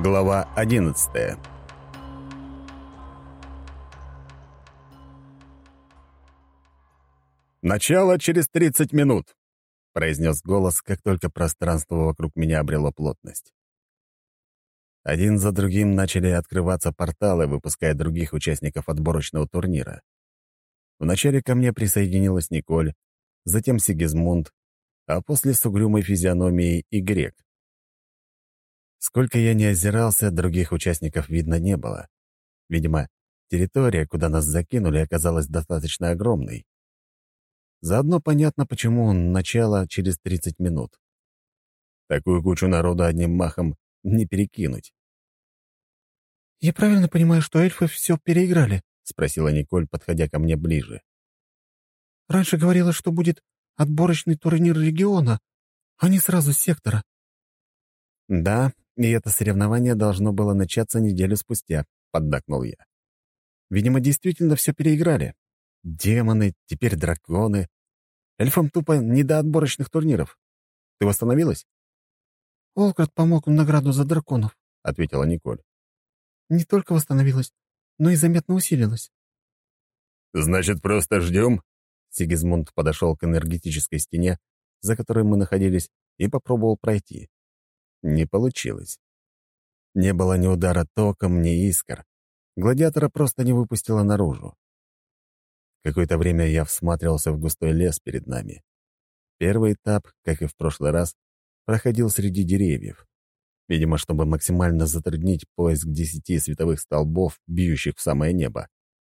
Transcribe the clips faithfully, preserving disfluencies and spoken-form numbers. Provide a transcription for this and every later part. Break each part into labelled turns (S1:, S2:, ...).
S1: Глава одиннадцатая. «Начало через тридцать минут», — произнес голос, как только пространство вокруг меня обрело плотность. Один за другим начали открываться порталы, выпуская других участников отборочного турнира. Вначале ко мне присоединилась Николь, затем Сигизмунд, а после с угрюмой физиономией и Грек. Сколько я не озирался, других участников видно не было. Видимо, территория, куда нас закинули, оказалась достаточно огромной. Заодно понятно, почему начало через тридцать минут. Такую кучу народа одним махом не перекинуть.
S2: «Я правильно понимаю, что эльфы все переиграли?»
S1: — спросила Николь, подходя ко мне ближе.
S2: «Раньше говорила, что будет отборочный турнир региона, а не сразу с сектора».
S1: «Да, и это соревнование должно было начаться неделю спустя», — поддакнул я. «Видимо, действительно все переиграли. Демоны, теперь драконы. Эльфам тупо не до отборочных турниров. Ты восстановилась?»
S2: «Олкрат помог в награду за драконов»,
S1: — ответила Николь.
S2: «Не только восстановилась, но и заметно усилилась».
S3: «Значит, просто ждем?»
S1: Сигизмунд подошел к энергетической стене, за которой мы находились, и попробовал пройти. Не получилось. Не было ни удара током, ни искр. Гладиатора просто не выпустила наружу. Какое-то время я всматривался в густой лес перед нами. Первый этап, как и в прошлый раз, проходил среди деревьев. Видимо, чтобы максимально затруднить поиск десяти световых столбов, бьющих в самое небо.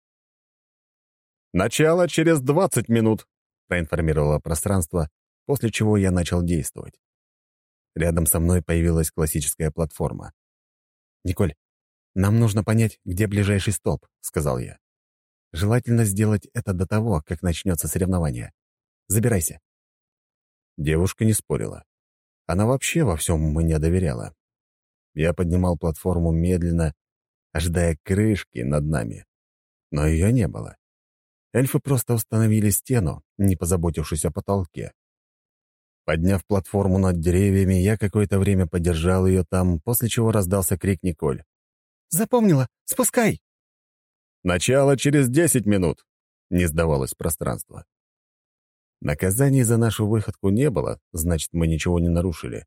S1: «Начало через двадцать минут», — проинформировало пространство, после чего я начал действовать. Рядом со мной появилась классическая платформа. «Николь, нам нужно понять, где ближайший столб», — сказал я. «Желательно сделать это до того, как начнется соревнование. Забирайся». Девушка не спорила. Она вообще во всем мне доверяла. Я поднимал платформу медленно, ожидая крышки над нами. Но ее не было. Эльфы просто установили стену, не позаботившись о потолке. Подняв платформу над деревьями, я какое-то время подержал ее там, после чего раздался крик Николь.
S2: «Запомнила! Спускай!»
S1: «Начало через десять минут!» — не сдавалось пространство. Наказаний за нашу выходку не было, значит, мы ничего не нарушили.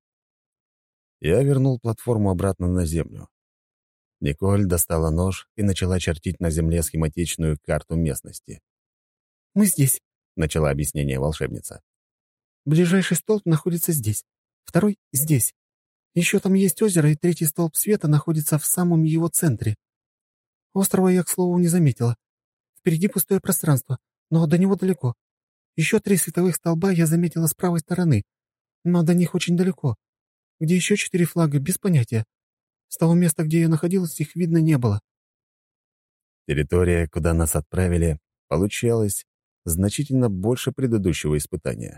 S1: Я вернул платформу обратно на землю. Николь достала нож и начала чертить на земле схематичную карту местности.
S2: «Мы здесь»,
S1: — начала объяснение волшебница.
S2: «Ближайший столб находится здесь, второй — здесь. Еще там есть озеро, и третий столб света находится в самом его центре. Острова я, к слову, не заметила. Впереди пустое пространство, но до него далеко. Еще три световых столба я заметила с правой стороны, но до них очень далеко. Где еще четыре флага, без понятия. С того места, где я находилась, их видно не было».
S1: Территория, куда нас отправили, получалась значительно больше предыдущего испытания.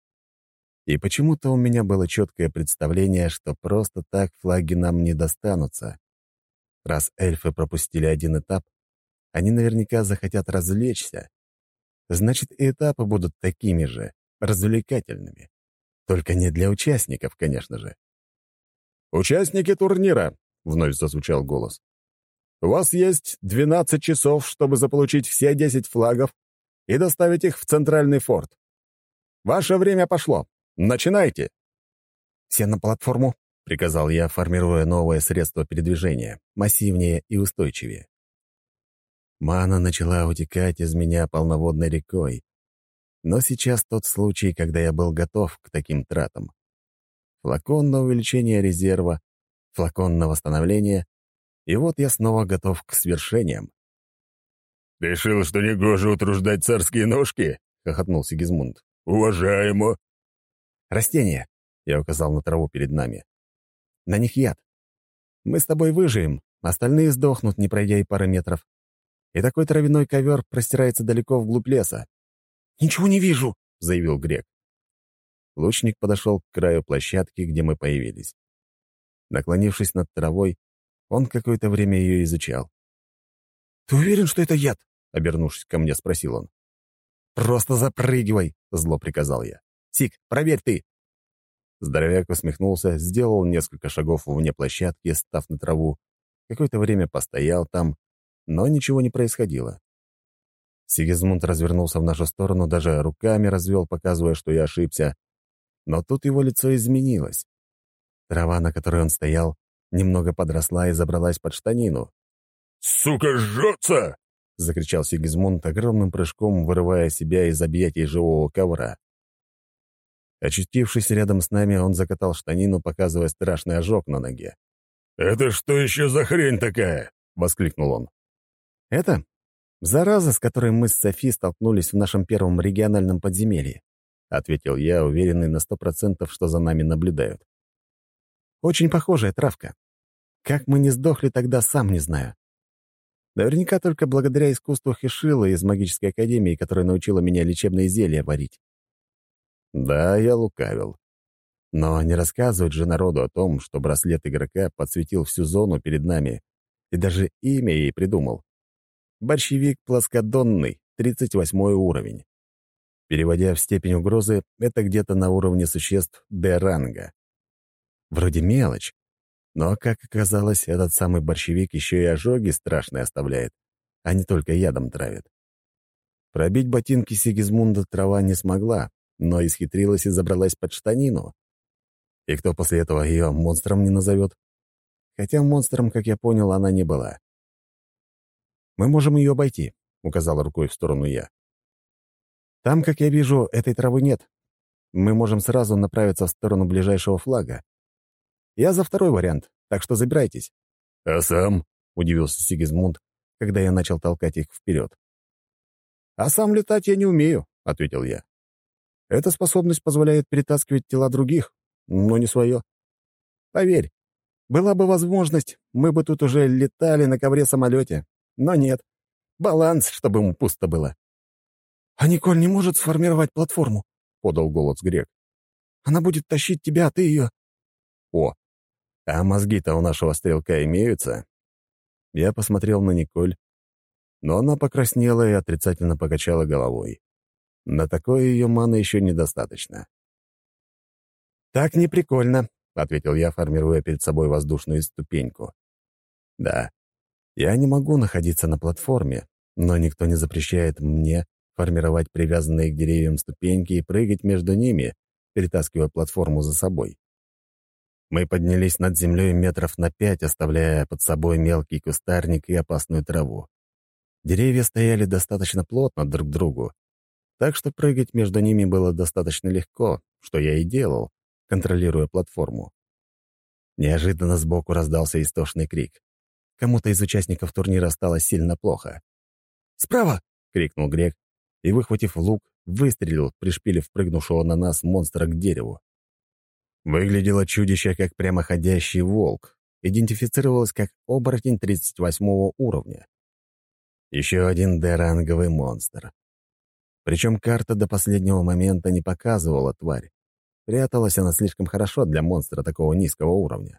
S1: И почему-то у меня было четкое представление, что просто так флаги нам не достанутся. Раз эльфы пропустили один этап, они наверняка захотят развлечься. Значит, и этапы будут такими же, развлекательными. Только не для участников, конечно же. «Участники турнира!» — вновь зазвучал голос. «У вас есть двенадцать часов, чтобы заполучить все десять флагов и доставить их в центральный форт. Ваше время пошло. Начинайте!» «Все на платформу», — приказал я, формируя новое средство передвижения, массивнее и устойчивее. Мана начала утекать из меня полноводной рекой. Но сейчас тот случай, когда я был готов к таким тратам. Флакон на увеличение резерва, флакон на восстановление, и вот я снова готов к свершениям.
S3: «Решил, что негоже утруждать царские ножки?» — хохотнул Сигизмунд. «Уважаемо!»
S1: «Растения!» — я указал на траву перед нами. «На них яд. Мы с тобой выживем, остальные сдохнут, не пройдя и пары метров. И такой травяной ковер простирается далеко вглубь леса».
S2: «Ничего не вижу»,
S1: — заявил Грек. Лучник подошел к краю площадки, где мы появились. Наклонившись над травой, он какое-то время ее изучал.
S2: «Ты уверен, что это яд?»
S1: — обернувшись ко мне, спросил он. «Просто запрыгивай!» — зло приказал я. «Сик, проверь ты!» Здоровяк усмехнулся, сделал несколько шагов вне площадки, став на траву. Какое-то время постоял там, но ничего не происходило. Сигизмунд развернулся в нашу сторону, даже руками развел, показывая, что я ошибся. Но тут его лицо изменилось. Трава, на которой он стоял, немного подросла и забралась под штанину.
S3: «Сука, жжется!»
S1: — закричал Сигизмунд, огромным прыжком вырывая себя из объятий живого ковра. Очутившись рядом с нами, он закатал штанину, показывая страшный ожог на ноге.
S3: «Это что еще за хрень такая?» — воскликнул он.
S1: «Это зараза, с которой мы с Софи столкнулись в нашем первом региональном подземелье», — ответил я, уверенный на сто процентов, что за нами наблюдают. «Очень похожая травка. Как мы не сдохли тогда, сам не знаю. Наверняка только благодаря искусству Хишила из магической академии, которая научила меня лечебные зелья варить». Да, я лукавил. Но не рассказывать же народу о том, что браслет игрока подсветил всю зону перед нами и даже имя ей придумал. Борщевик плоскодонный, тридцать восьмой уровень. Переводя в степень угрозы, это где-то на уровне существ Д-ранга. Вроде мелочь, но, как оказалось, этот самый борщевик еще и ожоги страшные оставляет, а не только ядом травит. Пробить ботинки Сигизмунда трава не смогла, но исхитрилась и забралась под штанину. И кто после этого ее монстром не назовет? Хотя монстром, как я понял, она не была. «Мы можем ее обойти», — указал рукой в сторону я. «Там, как я вижу, этой травы нет. Мы можем сразу направиться в сторону ближайшего флага. Я за второй вариант, так что забирайтесь».
S3: «А сам?»
S1: — удивился Сигизмунд, когда я начал толкать их вперед. «А сам летать я не умею», — ответил я. «Эта способность позволяет перетаскивать тела других, но не свое. Поверь, была бы возможность, мы бы тут уже летали на ковре-самолете. Но нет. Баланс, чтобы ему пусто было».
S2: «А Николь не может сформировать платформу?»
S1: — подал голос Грек.
S2: «Она будет тащить тебя, а ты ее...»
S1: «О, а мозги-то у нашего стрелка имеются?» Я посмотрел на Николь, но она покраснела и отрицательно покачала головой. На такое ее маны еще недостаточно. «Так не прикольно», — ответил я, формируя перед собой воздушную ступеньку. «Да, я не могу находиться на платформе, но никто не запрещает мне формировать привязанные к деревьям ступеньки и прыгать между ними, перетаскивая платформу за собой». Мы поднялись над землей метров на пять, оставляя под собой мелкий кустарник и опасную траву. Деревья стояли достаточно плотно друг к другу, так что прыгать между ними было достаточно легко, что я и делал, контролируя платформу. Неожиданно сбоку раздался истошный крик. Кому-то из участников турнира стало сильно плохо.
S2: «Справа!»
S1: — крикнул Грек и, выхватив лук, выстрелил, пришпилив прыгнувшего на нас монстра к дереву. Выглядело чудище как прямоходящий волк, идентифицировалось как оборотень тридцать восьмого уровня. Еще один Д-ранговый монстр. Причем карта до последнего момента не показывала тварь. Пряталась она слишком хорошо для монстра такого низкого уровня.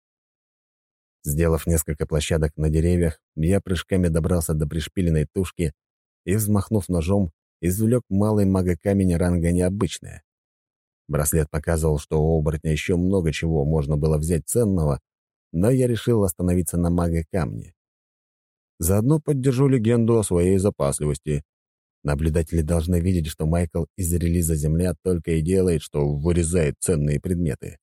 S1: Сделав несколько площадок на деревьях, я прыжками добрался до пришпиленной тушки и, взмахнув ножом, извлек малый мага-камень ранга необычное. Браслет показывал, что у оборотня еще много чего можно было взять ценного, но я решил остановиться на мага-камне. Заодно поддержу легенду о своей запасливости. Наблюдатели должны видеть, что Майкл из релиза «Земля» только и делает, что вырезает ценные предметы.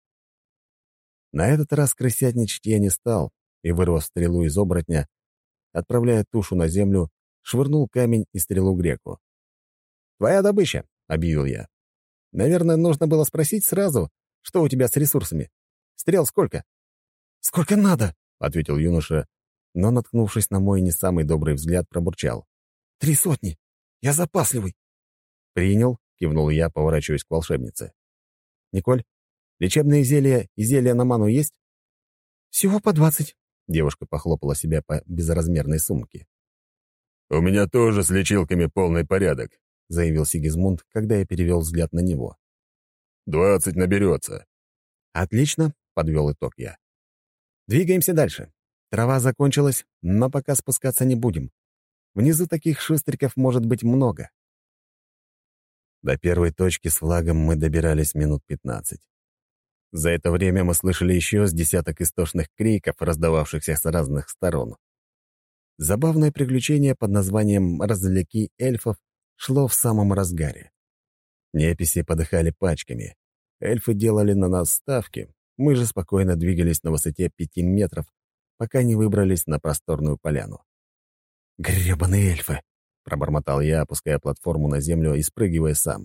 S1: На этот раз крысятничать я не стал и, вырвав стрелу из оборотня, отправляя тушу на землю, швырнул камень и стрелу Греку. «Твоя добыча», — объявил я. «Наверное, нужно было спросить сразу, что у тебя с ресурсами. Стрел сколько?»
S2: «Сколько надо?»
S1: — ответил юноша, но, наткнувшись на мой не самый добрый взгляд, пробурчал.
S2: «Три сотни. Я запасливый».
S1: «Принял», — кивнул я, поворачиваясь к волшебнице. «Николь, лечебные зелья и зелья на ману есть?»
S2: «Всего по двадцать».
S1: Девушка похлопала себя по безразмерной сумке.
S3: «У меня тоже с лечилками полный порядок»,
S1: — заявил Сигизмунд, когда я перевел взгляд на него.
S3: «Двадцать наберется».
S1: «Отлично», — подвел итог я. «Двигаемся дальше. Трава закончилась, но пока спускаться не будем. Внизу таких шустриков может быть много». До первой точки с флагом мы добирались минут пятнадцать. За это время мы слышали еще с десяток истошных криков, раздававшихся с разных сторон. Забавное приключение под названием «Развлеки эльфов» шло в самом разгаре. Неписи подыхали пачками. Эльфы делали на нас ставки, мы же спокойно двигались на высоте пяти метров, пока не выбрались на просторную поляну. «Гребаные эльфы!» — пробормотал я, опуская платформу на землю и спрыгивая сам.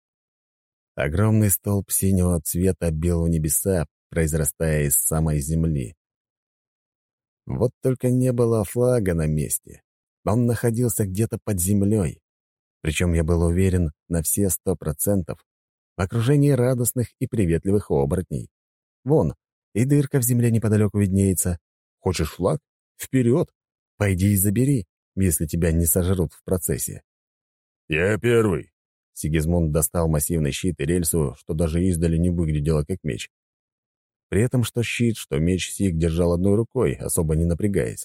S1: Огромный столб синего цвета бил в небеса, произрастая из самой земли. Вот только не было флага на месте. Он находился где-то под землей. Причем я был уверен на все сто процентов в окружении радостных и приветливых оборотней. Вон, и дырка в земле неподалеку виднеется. Хочешь флаг? Вперед! Пойди и забери, если тебя не сожрут в процессе.
S3: «Я первый».
S1: Сигизмунд достал массивный щит и рельсу, что даже издали не выглядело как меч. При этом что щит, что меч Сиг держал одной рукой, особо не напрягаясь.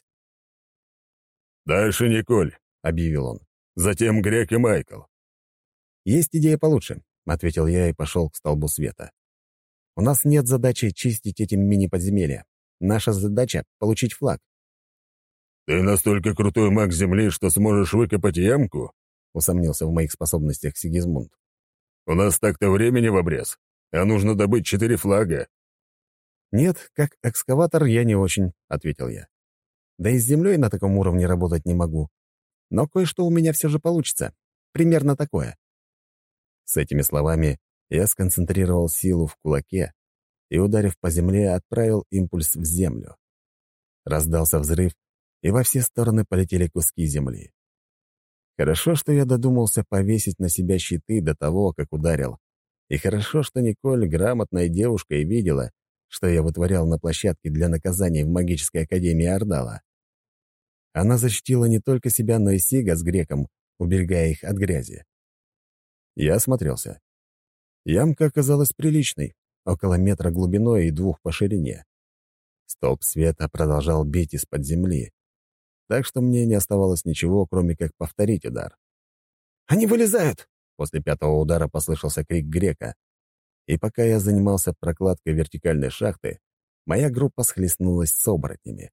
S3: «Дальше Николь», — объявил он. «Затем Грек и Майкл».
S1: «Есть идея получше», — ответил я и пошел к столбу света. «У нас нет задачи чистить эти мини-подземелья. Наша задача — получить флаг».
S3: «Ты настолько крутой маг Земли, что сможешь выкопать ямку?»
S1: — усомнился в моих способностях Сигизмунд.
S3: «У нас так-то времени в обрез, а нужно добыть четыре флага».
S1: «Нет, как экскаватор я не очень», — ответил я. «Да и с землей на таком уровне работать не могу. Но кое-что у меня все же получится. Примерно такое». С этими словами я сконцентрировал силу в кулаке и, ударив по земле, отправил импульс в землю. Раздался взрыв, и во все стороны полетели куски земли. Хорошо, что я додумался повесить на себя щиты до того, как ударил. И хорошо, что Николь грамотная девушка и видела, что я вытворял на площадке для наказаний в магической академии Ордала. Она защитила не только себя, но и Сига с Греком, уберегая их от грязи. Я осмотрелся. Ямка оказалась приличной, около метра глубиной и двух по ширине. Столб света продолжал бить из-под земли, так что мне не оставалось ничего, кроме как повторить удар. «Они вылезают!» После пятого удара послышался крик Грека, и пока я занимался прокладкой вертикальной шахты, моя группа схлестнулась с оборотнями.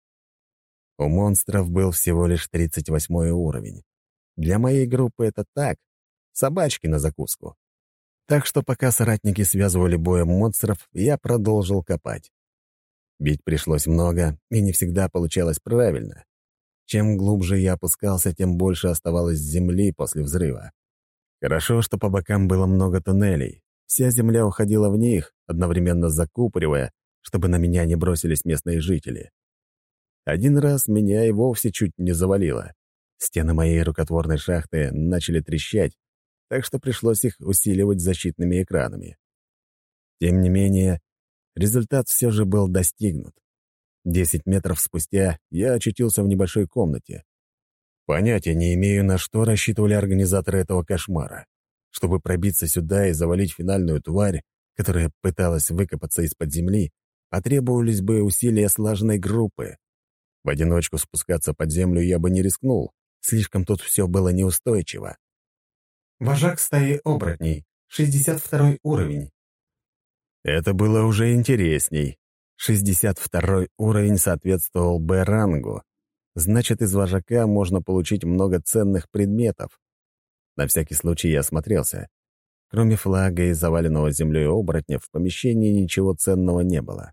S1: У монстров был всего лишь тридцать восьмой уровень. Для моей группы это так, собачки на закуску. Так что пока соратники связывали боем монстров, я продолжил копать. Бить пришлось много, и не всегда получалось правильно. Чем глубже я опускался, тем больше оставалось земли после взрыва. Хорошо, что по бокам было много туннелей. Вся земля уходила в них, одновременно закупоривая, чтобы на меня не бросились местные жители. Один раз меня и вовсе чуть не завалило. Стены моей рукотворной шахты начали трещать, так что пришлось их усиливать защитными экранами. Тем не менее, результат все же был достигнут. Десять метров спустя я очутился в небольшой комнате. Понятия не имею, на что рассчитывали организаторы этого кошмара. Чтобы пробиться сюда и завалить финальную тварь, которая пыталась выкопаться из-под земли, потребовались бы усилия слаженной группы. В одиночку спускаться под землю я бы не рискнул, слишком тут все было неустойчиво.
S2: Вожак стаи оборотней, шестьдесят второй уровень.
S1: Это было уже интересней. шестьдесят второй уровень соответствовал Б-рангу. Значит, из вожака можно получить много ценных предметов. На всякий случай я осмотрелся. Кроме флага и заваленного землей оборотня, в помещении ничего ценного не было.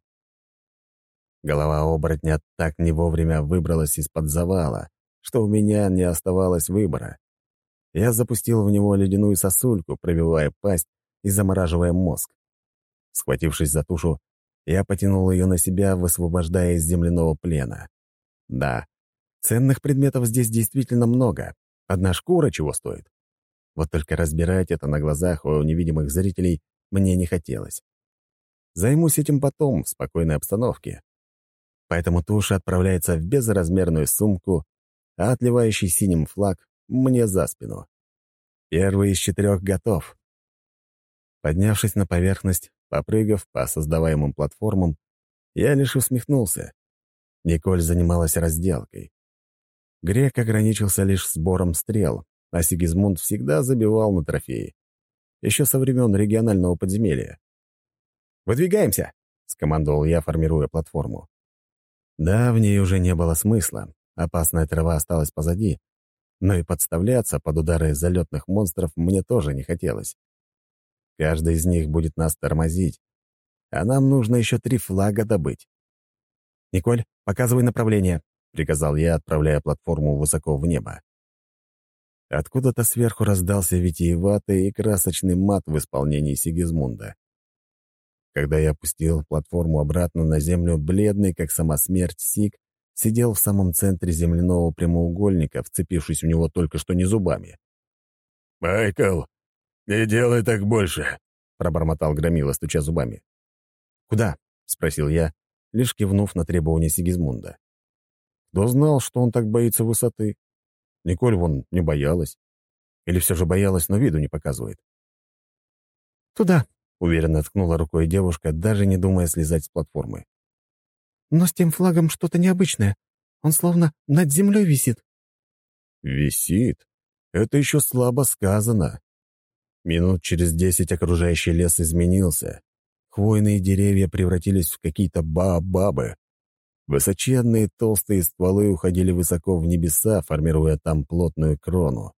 S1: Голова оборотня так не вовремя выбралась из-под завала, что у меня не оставалось выбора. Я запустил в него ледяную сосульку, пробивая пасть и замораживая мозг. Схватившись за тушу, я потянул ее на себя, высвобождая из земляного плена. Да, ценных предметов здесь действительно много. Одна шкура чего стоит. Вот только разбирать это на глазах у невидимых зрителей мне не хотелось. Займусь этим потом, в спокойной обстановке. Поэтому туша отправляется в безразмерную сумку, а отливающий синим флаг мне за спину. Первый из четырех готов. Поднявшись на поверхность, попрыгав по создаваемым платформам, я лишь усмехнулся. Николь занималась разделкой. Грек ограничился лишь сбором стрел, а Сигизмунд всегда забивал на трофеи. Еще со времен регионального подземелья. «Выдвигаемся!» — скомандовал я, формируя платформу. Да, в ней уже не было смысла. Опасная трава осталась позади, но и подставляться под удары залетных монстров мне тоже не хотелось. Каждый из них будет нас тормозить, а нам нужно еще три флага добыть. «Николь, показывай направление», — приказал я, отправляя платформу высоко в небо. Откуда-то сверху раздался витиеватый и красочный мат в исполнении Сигизмунда. Когда я опустил платформу обратно на землю, бледный, как сама смерть, Сиг сидел в самом центре земляного прямоугольника, вцепившись в него только что не зубами.
S3: «Майкл, не делай так больше», — пробормотал Громила, стуча зубами.
S1: «Куда?» — спросил я, лишь кивнув на требования Сигизмунда. Кто знал, что он так боится высоты? Николь вон не боялась. Или все же боялась, но виду не показывает.
S2: «Туда»,
S1: — уверенно ткнула рукой девушка, даже не думая слезать с платформы.
S2: «Но с тем флагом что-то необычное. Он словно над землей висит».
S1: «Висит? Это еще слабо сказано». Минут через десять окружающий лес изменился. Хвойные деревья превратились в какие-то баобабы. Высоченные толстые стволы уходили высоко в небеса, формируя там плотную крону.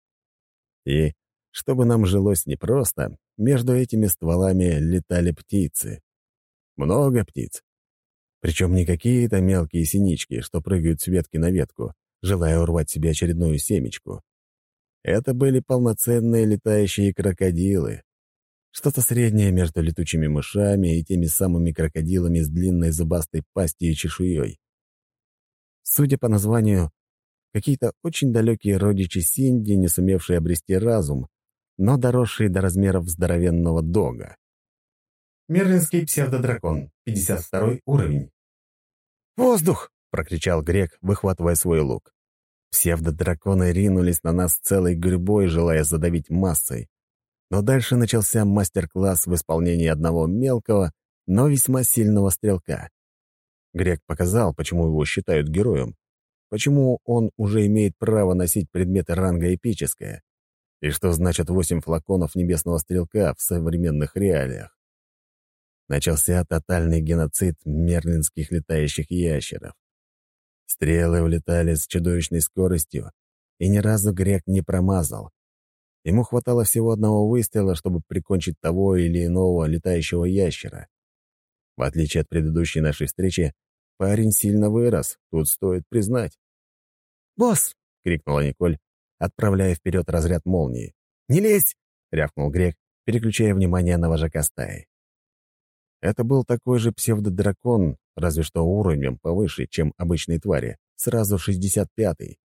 S1: И, чтобы нам жилось непросто, между этими стволами летали птицы. Много птиц. Причем не какие-то мелкие синички, что прыгают с ветки на ветку, желая урвать себе очередную семечку. Это были полноценные летающие крокодилы. Что-то среднее между летучими мышами и теми самыми крокодилами с длинной зубастой пастью и чешуей. Судя по названию, какие-то очень далекие родичи Синди, не сумевшие обрести разум, но доросшие до размеров здоровенного дога.
S4: Мерлинский псевдодракон, пятьдесят второй уровень.
S1: «Воздух!» — прокричал Грек, выхватывая свой лук. Псевдодраконы ринулись на нас целой гурьбой, желая задавить массой. Но дальше начался мастер-класс в исполнении одного мелкого, но весьма сильного стрелка. Грек показал, почему его считают героем, почему он уже имеет право носить предметы ранга эпическое, и что значит восемь флаконов небесного стрелка в современных реалиях. Начался тотальный геноцид мерлинских летающих ящеров. Стрелы улетали с чудовищной скоростью, и ни разу Грек не промазал. Ему хватало всего одного выстрела, чтобы прикончить того или иного летающего ящера. В отличие от предыдущей нашей встречи, парень сильно вырос, тут стоит признать.
S2: «Босс!»
S1: — крикнула Николь, отправляя вперед разряд молнии. «Не лезь!» — рявкнул Грек, переключая внимание на вожака стаи. Это был такой же псевдодракон, разве что уровнем повыше, чем обычные твари, сразу шестьдесят пятый.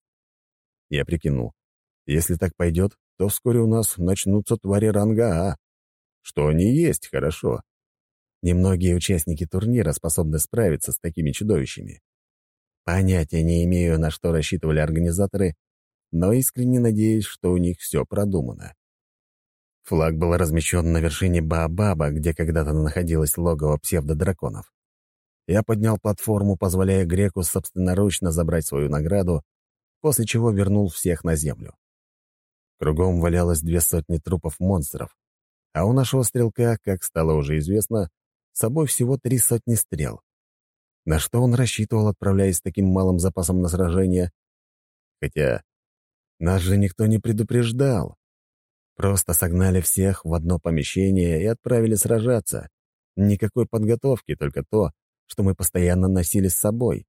S1: Я прикинул, если так пойдет, то вскоре у нас начнутся твари ранга А. Что они есть, хорошо. Немногие участники турнира способны справиться с такими чудовищами. Понятия не имею, на что рассчитывали организаторы, но искренне надеюсь, что у них все продумано. Флаг был размещен на вершине Баобаба, где когда-то находилось логово псевдодраконов. Я поднял платформу, позволяя Греку собственноручно забрать свою награду, после чего вернул всех на землю. Кругом валялось две сотни трупов монстров, а у нашего стрелка, как стало уже известно, с собой всего три сотни стрел. На что он рассчитывал, отправляясь с таким малым запасом на сражение? Хотя нас же никто не предупреждал. Просто согнали всех в одно помещение и отправили сражаться. Никакой подготовки, только то, что мы постоянно носили с собой.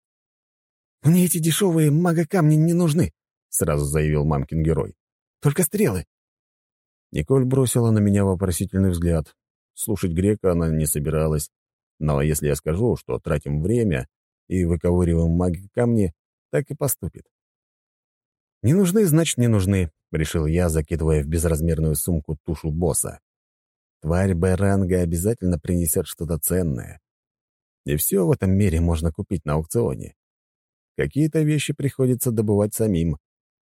S2: «Мне эти дешевые мага-камни не нужны», — сразу заявил мамкин герой. «Только стрелы».
S1: Николь бросила на меня вопросительный взгляд. Слушать Грека она не собиралась. Но если я скажу, что тратим время и выковыриваем маги-камни, так и поступит. «Не нужны, значит, не нужны», — решил я, закидывая в безразмерную сумку тушу босса. Тварь Б-ранга обязательно принесет что-то ценное. И все в этом мире можно купить на аукционе. Какие-то вещи приходится добывать самим.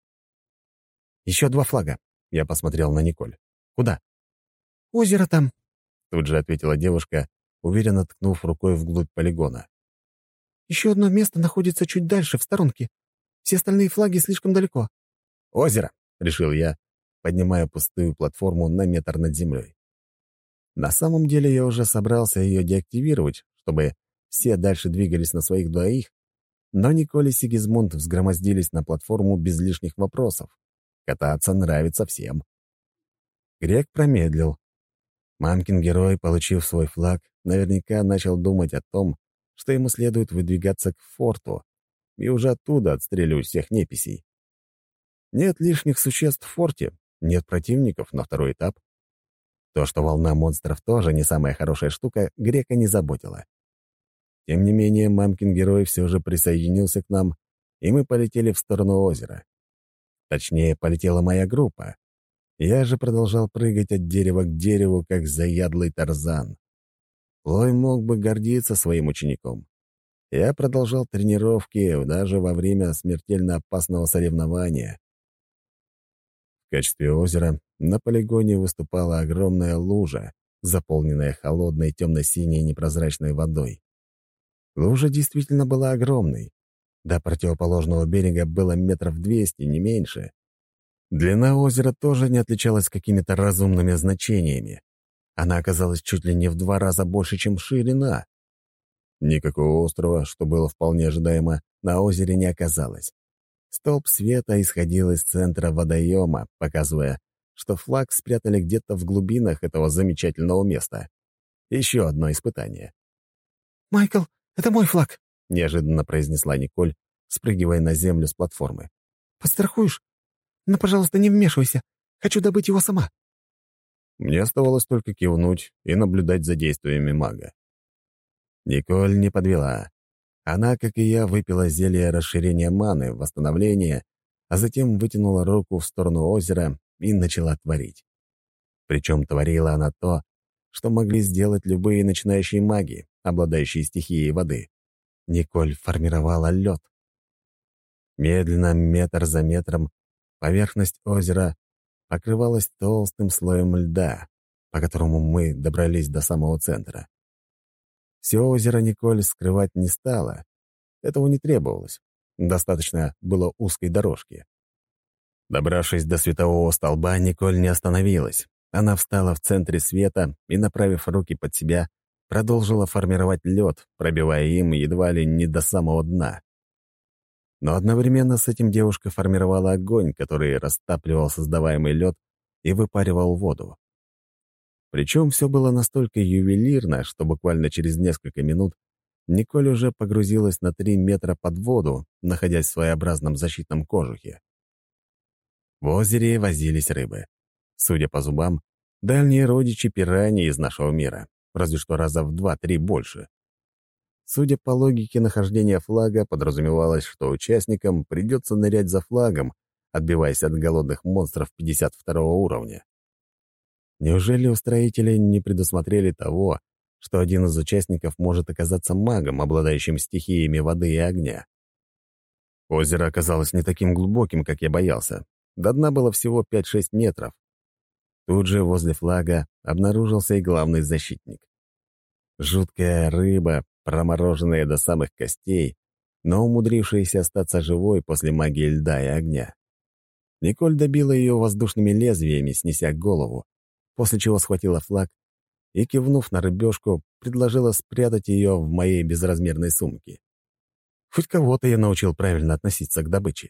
S1: «Еще два флага», — я посмотрел на Николь. «Куда?»
S2: «Озеро там»,
S1: — тут же ответила девушка, уверенно ткнув рукой вглубь полигона.
S2: «Еще одно место находится чуть дальше, в сторонке. Все остальные флаги слишком далеко».
S1: «Озеро», — решил я, поднимая пустую платформу на метр над землей. На самом деле я уже собрался ее деактивировать, чтобы все дальше двигались на своих двоих, но Николь и Сигизмунд взгромоздились на платформу без лишних вопросов. Кататься нравится всем. Грек промедлил. Мамкин герой, получив свой флаг, наверняка начал думать о том, что ему следует выдвигаться к форту и уже оттуда отстреливать всех неписей. Нет лишних существ в форте, нет противников на второй этап. То, что волна монстров тоже не самая хорошая штука, Грека не заботила. Тем не менее, Мамкин герой все же присоединился к нам, и мы полетели в сторону озера. Точнее, полетела моя группа. Я же продолжал прыгать от дерева к дереву, как заядлый Тарзан. Лой мог бы гордиться своим учеником. Я продолжал тренировки даже во время смертельно опасного соревнования. В качестве озера на полигоне выступала огромная лужа, заполненная холодной темно-синей непрозрачной водой. Лужа действительно была огромной. До противоположного берега было метров двести, не меньше. Длина озера тоже не отличалась какими-то разумными значениями. Она оказалась чуть ли не в два раза больше, чем ширина. Никакого острова, что было вполне ожидаемо, на озере не оказалось. Столб света исходил из центра водоема, показывая, что флаг спрятали где-то в глубинах этого замечательного места. Еще одно испытание.
S2: «Майкл, это мой флаг!»
S1: — неожиданно произнесла Николь, спрыгивая на землю с платформы.
S2: «Подстрахуешь? Но, пожалуйста, не вмешивайся. Хочу добыть его сама».
S1: Мне оставалось только кивнуть и наблюдать за действиями мага. Николь не подвела. Она, как и я, выпила зелье расширения маны, восстановления, а затем вытянула руку в сторону озера и начала творить. Причем творила она то, что могли сделать любые начинающие маги, обладающие стихией воды. Николь формировала лед. Медленно, метр за метром, поверхность озера покрывалась толстым слоем льда, по которому мы добрались до самого центра. Все озеро Николь скрывать не стала. Этого не требовалось. Достаточно было узкой дорожки. Добравшись до светового столба, Николь не остановилась. Она встала в центре света и, направив руки под себя, продолжила формировать лед, пробивая им едва ли не до самого дна. Но одновременно с этим девушка формировала огонь, который растапливал создаваемый лед и выпаривал воду. Причем все было настолько ювелирно, что буквально через несколько минут Николь уже погрузилась на три метра под воду, находясь в своеобразном защитном кожухе. В озере возились рыбы. Судя по зубам, дальние родичи пираний из нашего мира, разве что раза в два-три больше. Судя по логике нахождения флага, подразумевалось, что участникам придется нырять за флагом, отбиваясь от голодных монстров пятьдесят второго уровня. Неужели устроители не предусмотрели того, что один из участников может оказаться магом, обладающим стихиями воды и огня? Озеро оказалось не таким глубоким, как я боялся. До дна было всего пять-шесть метров. Тут же возле флага обнаружился и главный защитник. Жуткая рыба, промороженная до самых костей, но умудрившаяся остаться живой после магии льда и огня. Николь добила ее воздушными лезвиями, снеся голову, после чего схватила флаг и, кивнув на рыбешку, предложила спрятать ее в моей безразмерной сумке. Хоть кого-то я научил правильно относиться к добыче.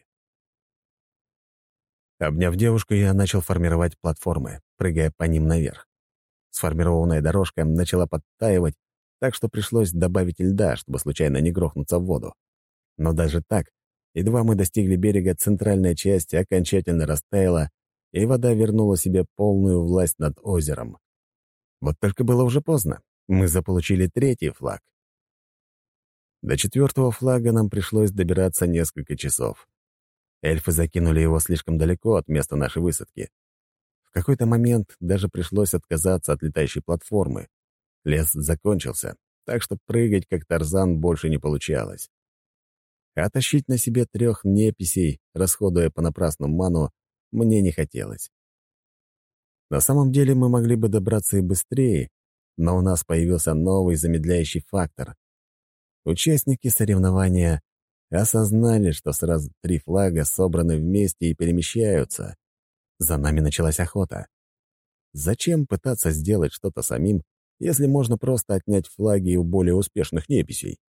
S1: Обняв девушку, я начал формировать платформы, прыгая по ним наверх. Сформированная дорожка начала подтаивать, так что пришлось добавить льда, чтобы случайно не грохнуться в воду. Но даже так, едва мы достигли берега, центральная часть окончательно растаяла, и вода вернула себе полную власть над озером. Вот только было уже поздно. Мы заполучили третий флаг. До четвертого флага нам пришлось добираться несколько часов. Эльфы закинули его слишком далеко от места нашей высадки. В какой-то момент даже пришлось отказаться от летающей платформы. Лес закончился, так что прыгать, как Тарзан, больше не получалось. А тащить на себе трех неписей, расходуя понапрасну ману, мне не хотелось. На самом деле мы могли бы добраться и быстрее, но у нас появился новый замедляющий фактор. Участники соревнования осознали, что сразу три флага собраны вместе и перемещаются. За нами началась охота. Зачем пытаться сделать что-то самим, если можно просто отнять флаги у более успешных неписей?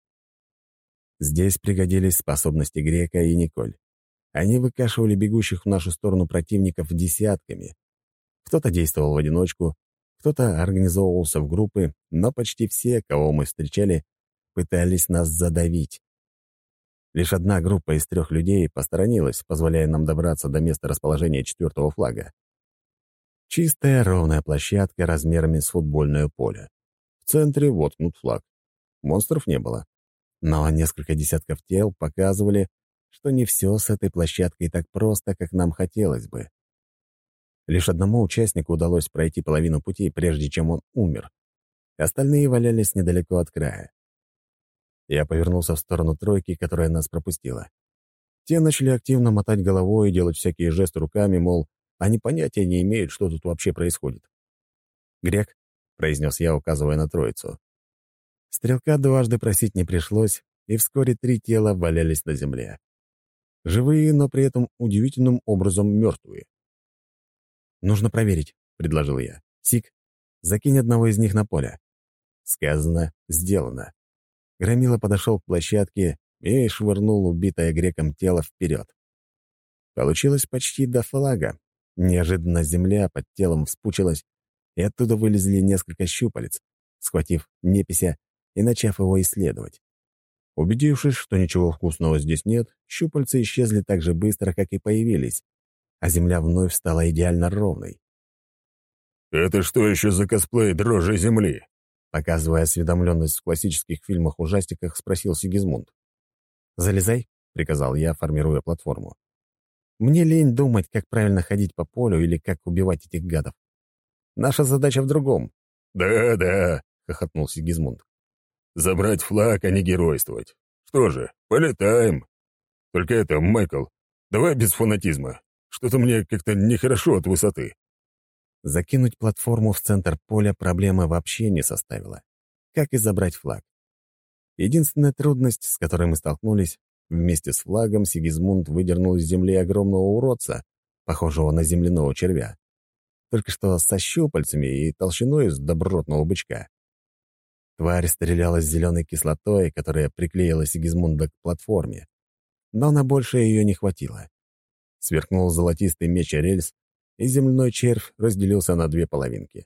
S1: Здесь пригодились способности Грека и Николь. Они выкашивали бегущих в нашу сторону противников десятками. Кто-то действовал в одиночку, кто-то организовывался в группы, но почти все, кого мы встречали, пытались нас задавить. Лишь одна группа из трех людей посторонилась, позволяя нам добраться до места расположения четвертого флага. Чистая ровная площадка размерами с футбольное поле. В центре воткнут флаг. Монстров не было. Но несколько десятков тел показывали, что не все с этой площадкой так просто, как нам хотелось бы. Лишь одному участнику удалось пройти половину пути, прежде чем он умер. Остальные валялись недалеко от края. Я повернулся в сторону тройки, которая нас пропустила. Те начали активно мотать головой и делать всякие жесты руками, мол, они понятия не имеют, что тут вообще происходит. «Грек», — произнес я, указывая на троицу. Стрелка дважды просить не пришлось, и вскоре три тела валялись на земле. Живые, но при этом удивительным образом мертвые. «Нужно проверить», — предложил я. «Сик, закинь одного из них на поле». Сказано, сделано. Громила подошел к площадке и швырнул убитое Греком тело вперед. Получилось почти до флага. Неожиданно земля под телом вспучилась, и оттуда вылезли несколько щупалец, схватив непися и начав его исследовать. Убедившись, что ничего вкусного здесь нет, щупальца исчезли так же быстро, как и появились, а земля вновь стала идеально ровной.
S3: «Это что еще за косплей дрожжи земли?»
S1: Показывая осведомленность в классических фильмах-ужастиках, спросил Сигизмунд. «Залезай», — приказал я, формируя платформу. «Мне лень думать, как правильно ходить по полю или как убивать этих гадов. Наша задача в другом».
S3: «Да-да», — хохотнул Сигизмунд. «Забрать флаг, а не геройствовать. Что же, полетаем. Только это, Майкл, давай без фанатизма. Что-то мне как-то нехорошо от высоты».
S1: Закинуть платформу в центр поля проблемы вообще не составило. Как и забрать флаг. Единственная трудность, с которой мы столкнулись, вместе с флагом Сигизмунд выдернул из земли огромного уродца, похожего на земляного червя. Только что со щупальцами и толщиной с добротного бычка. Тварь стреляла с зеленой кислотой, которая приклеила Сигизмунда к платформе. Но на большее ее не хватило. Сверкнул золотистый меч рельс, и земляной червь разделился на две половинки.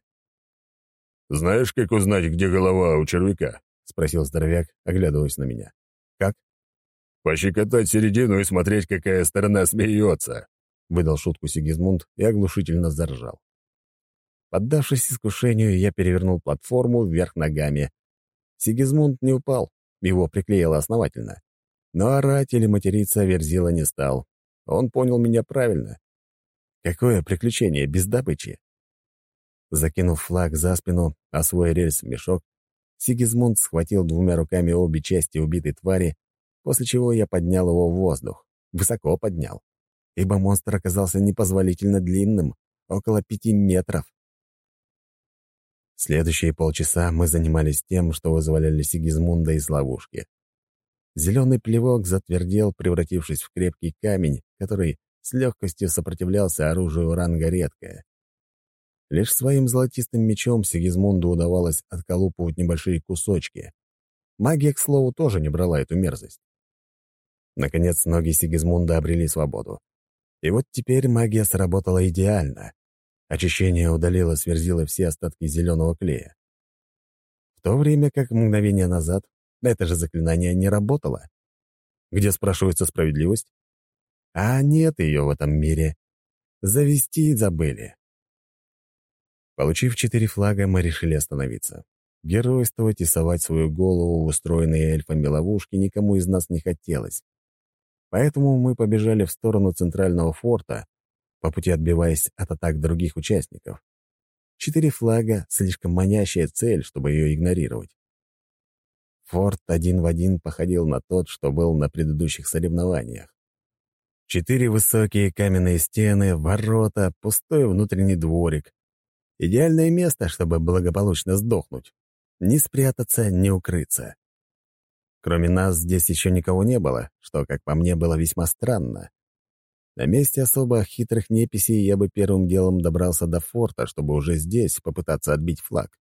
S3: «Знаешь, как узнать, где голова у червяка?»
S1: — спросил здоровяк, оглядываясь на меня. «Как?»
S3: «Пощекотать середину и смотреть, какая сторона смеется»,
S1: — выдал шутку Сигизмунд и оглушительно заржал. Поддавшись искушению, я перевернул платформу вверх ногами. Сигизмунд не упал, его приклеило основательно. Но орать или материться Верзила не стал. Он понял меня правильно. Какое приключение без добычи? Закинув флаг за спину, а свой рельс в мешок, Сигизмунд схватил двумя руками обе части убитой твари, после чего я поднял его в воздух. Высоко поднял. Ибо монстр оказался непозволительно длинным, около пяти метров. Следующие полчаса мы занимались тем, что вызволяли Сигизмунда из ловушки. Зеленый плевок затвердел, превратившись в крепкий камень, который с легкостью сопротивлялся оружию ранга редкое. Лишь своим золотистым мечом Сигизмунду удавалось отколупывать небольшие кусочки. Магия, к слову, тоже не брала эту мерзость. Наконец, ноги Сигизмунда обрели свободу. И вот теперь магия сработала идеально. Очищение удалило с Верзилы все остатки зеленого клея. В то время как мгновение назад это же заклинание не работало. Где, спрашивается, справедливость? А нет ее в этом мире. Завести забыли. Получив четыре флага, мы решили остановиться. Геройствовать и совать свою голову в устроенные эльфами ловушки никому из нас не хотелось. Поэтому мы побежали в сторону центрального форта, по пути отбиваясь от атак других участников. Четыре флага — слишком манящая цель, чтобы ее игнорировать. Форт один в один походил на тот, что был на предыдущих соревнованиях. Четыре высокие каменные стены, ворота, пустой внутренний дворик. Идеальное место, чтобы благополучно сдохнуть. Ни спрятаться, ни укрыться. Кроме нас здесь еще никого не было, что, как по мне, было весьма странно. На месте особо хитрых неписей я бы первым делом добрался до форта, чтобы уже здесь попытаться отбить флаг.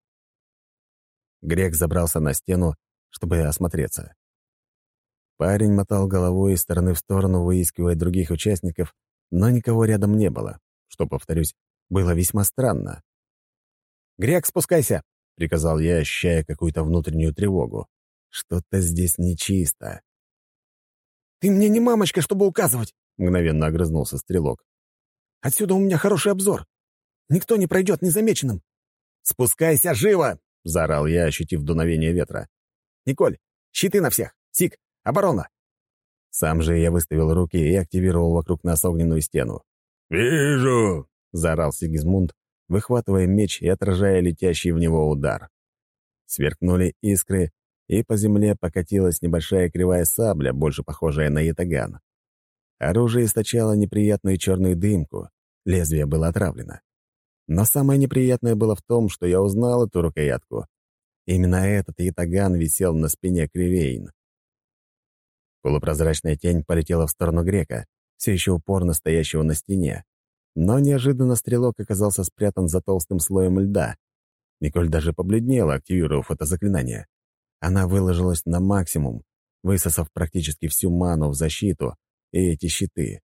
S1: Грек забрался на стену, чтобы осмотреться. Парень мотал головой из стороны в сторону, выискивая других участников, но никого рядом не было, что, повторюсь, было весьма странно. «Грек, спускайся!» — приказал я, ощущая какую-то внутреннюю тревогу. Что-то здесь нечисто.
S2: «Ты мне не мамочка, чтобы указывать!» — мгновенно огрызнулся стрелок. «Отсюда у меня хороший обзор. Никто не пройдет незамеченным».
S1: «Спускайся живо!» — заорал я, ощутив дуновение ветра. «Николь, щиты на всех! Сик, оборона!» Сам же я выставил руки и активировал вокруг нас огненную стену.
S3: «Вижу!» — заорал Сигизмунд, выхватывая меч и отражая летящий в него удар. Сверкнули искры, и по земле покатилась небольшая кривая сабля, больше похожая на ятаган. Оружие источало неприятную черную дымку, лезвие было отравлено. Но самое неприятное было в том, что я узнал эту рукоятку. Именно этот ятаган висел на спине Кривейн. Полупрозрачная тень полетела в сторону Грека, все еще упорно стоящего на стене. Но неожиданно стрелок оказался спрятан за толстым слоем льда. Николь даже побледнела, активировав это заклинание. Она выложилась на максимум, высосав практически всю ману в защиту и эти щиты.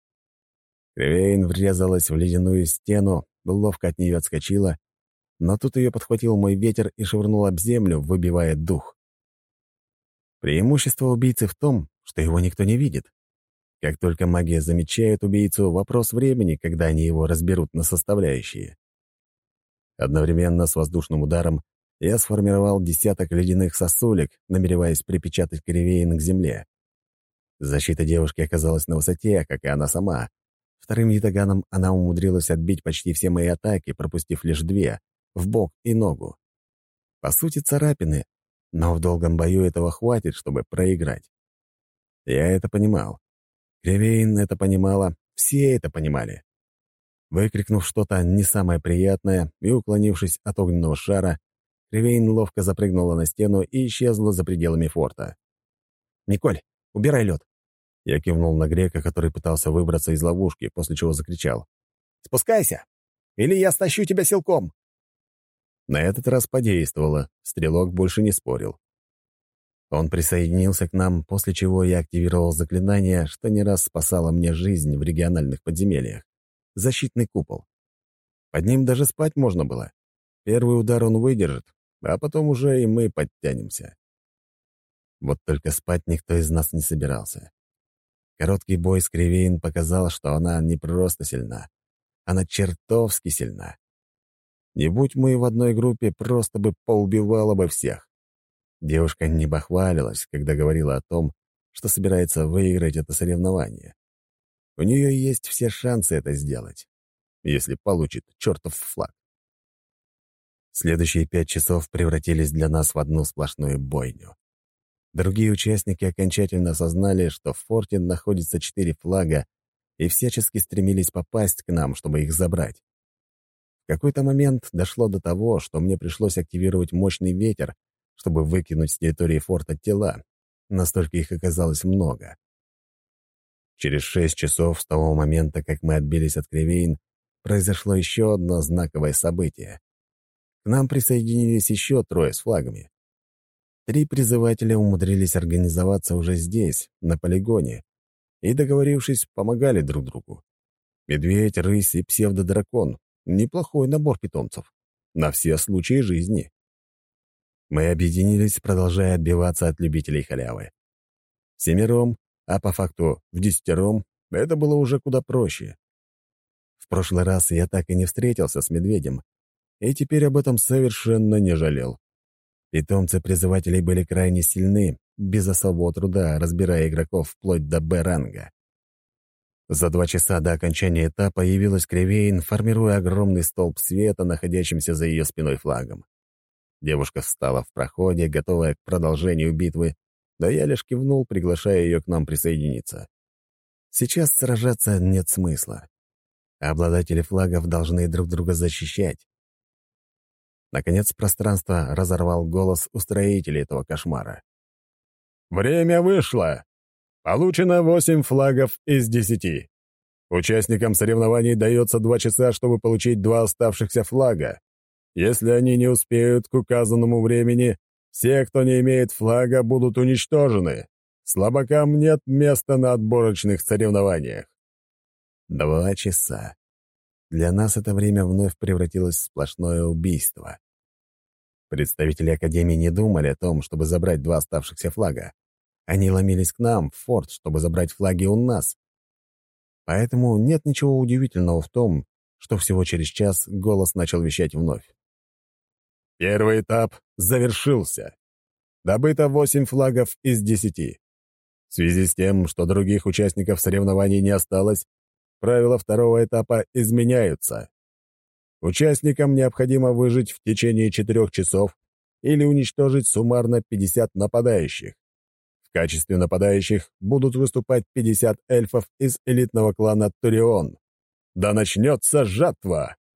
S3: Кривейн врезалась в ледяную стену, ловко от нее отскочила, но тут ее подхватил мой ветер и швырнул об землю, выбивая дух. Преимущество убийцы в том, что его никто не видит. Как только магия замечает убийцу, вопрос времени, когда они его разберут на составляющие. Одновременно с воздушным ударом я сформировал десяток ледяных сосулек, намереваясь припечатать Кривейн к земле. Защита девушки оказалась на высоте, как и она сама. Вторым ятаганом она умудрилась отбить почти все мои атаки, пропустив лишь две — в бок и ногу. По сути, царапины, но в долгом бою этого хватит, чтобы проиграть. Я это понимал. Кривейн это понимала, все это понимали. Выкрикнув что-то не самое приятное и уклонившись от огненного шара, Кривейн ловко запрыгнула на стену и исчезла за пределами форта. «Николь, убирай лед!» Я кивнул на Грека, который пытался выбраться из ловушки, после чего закричал. «Спускайся! Или я стащу тебя силком!» На этот раз подействовало, стрелок больше не спорил. Он присоединился к нам, после чего я активировал заклинание, что не раз спасало мне жизнь в региональных подземельях. Защитный купол. Под ним даже спать можно было. Первый удар он выдержит, а потом уже и мы подтянемся. Вот только спать никто из нас не собирался. Короткий бой с Кривейн показал, что она не просто сильна. Она чертовски сильна. Не будь мы в одной группе, просто бы поубивала бы всех. Девушка не бахвалилась, когда говорила о том, что собирается выиграть это соревнование. У нее есть все шансы это сделать, если получит чертов флаг. Следующие пять часов превратились для нас в одну сплошную бойню. Другие участники окончательно осознали, что в форте находится четыре флага, и всячески стремились попасть к нам, чтобы их забрать. В какой-то момент дошло до того, что мне пришлось активировать мощный ветер, чтобы выкинуть с территории форта тела. Настолько их оказалось много. Через шесть часов с того момента, как мы отбились от Кривейн, произошло еще одно знаковое событие. К нам присоединились еще трое с флагами. Три призывателя умудрились организоваться уже здесь, на полигоне, и, договорившись, помогали друг другу. Медведь, рысь и псевдодракон — неплохой набор питомцев. На все случаи жизни. Мы объединились, продолжая отбиваться от любителей халявы. Семером, а по факту в десятером, это было уже куда проще. В прошлый раз я так и не встретился с медведем, и теперь об этом совершенно не жалел. Питомцы призывателей были крайне сильны, без особого труда разбирая игроков вплоть до Б-ранга. За два часа до окончания этапа явилась Кривейн, формируя огромный столб света, находящимся за ее спиной флагом. Девушка встала в проходе, готовая к продолжению битвы, да я лишь кивнул, приглашая ее к нам присоединиться. Сейчас сражаться нет смысла. Обладатели флагов должны друг друга защищать. Наконец пространство разорвал голос устроителей этого кошмара. «Время вышло! Получено восемь флагов из десяти. Участникам соревнований дается два часа, чтобы получить два оставшихся флага. Если они не успеют к указанному времени, все, кто не имеет флага, будут уничтожены. Слабакам нет места на отборочных соревнованиях.
S1: Два часа. Для нас это время вновь превратилось в сплошное убийство. Представители Академии не думали о том, чтобы забрать два оставшихся флага. Они ломились к нам в форт, чтобы забрать флаги у нас. Поэтому нет ничего удивительного в том, что всего через час голос начал вещать вновь.
S3: Первый этап завершился. Добыто восемь флагов из десяти. В связи с тем, что других участников соревнований не осталось, правила второго этапа изменяются. Участникам необходимо выжить в течение четырех часов или уничтожить суммарно пятьдесят нападающих. В качестве нападающих будут выступать пятьдесят эльфов из элитного клана Турион. Да начнется жатва!